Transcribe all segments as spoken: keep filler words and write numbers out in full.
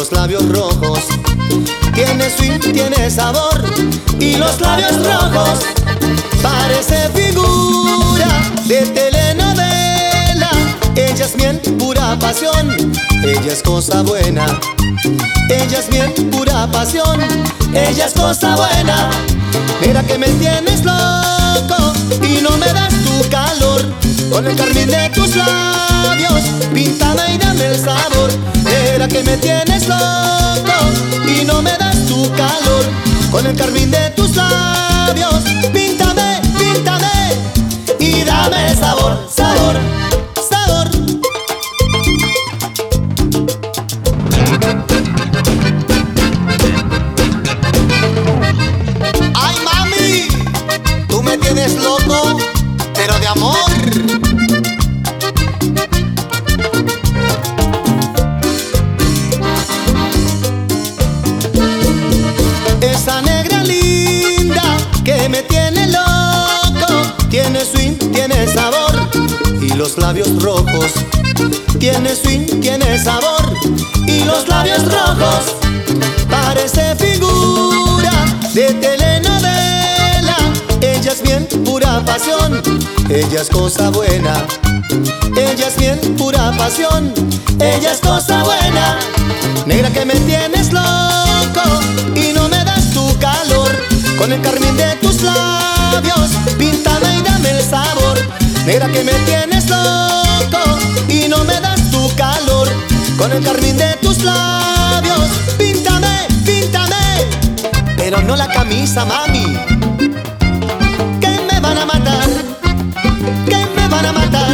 los labios rojos. Tiene swing, tiene sabor. Y los labios rojos parece figura de telenovela. Ella es miel, pura pasión. Ella es cosa buena. Ella es miel, pura pasión. Ella es cosa buena. Mira que me tienes loco y no me das tu calor. Con el carmín de tus labios, píntame y dame el sabor. Mira que me tienes loco y no me das tu calor. Con el carmín de tus labios, píntame, píntame y dame sabor, sabor, sabor. Ay, mami, tú me tienes loco, pero de amor. Esa negra linda que me tiene loco, tiene swing, tiene sabor. Y los labios rojos, tiene swing, tiene sabor. Y los labios rojos parece figura de telenovela. Ella es miel, pura pasión. Ella es cosa buena. Ella es miel, pura pasión. Ella es cosa buena. Negra que me tienes loco y no me das tu calor. Con el carmín de tus labios, píntame y dame el sabor. Negra que me tienes loco y no me das tu calor. Con el carmín de tus labios, píntame, píntame. Pero no la camisa, mami. Que me van a matar, que me van a matar.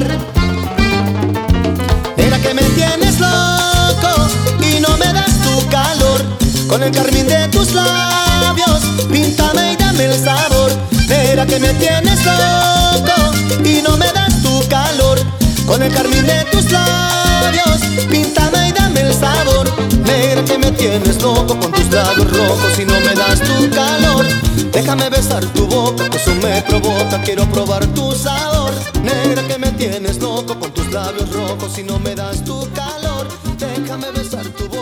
Negra que me tienes loco y no me das tu calor. Con el carmín de tus labios, píntame y dame el sabor. Negra que me tienes loco y no me das tu calor. Con el carmín de tus labios, píntame y dame el sabor. Negra que me tienes loco con tus labios rojos y no me das tu calor. Déjame besar tu boca, que eso me provoca, quiero probar tu sabor. Negra que me tienes loco con tus labios rojos y no me das tu calor. Déjame besar tu boca.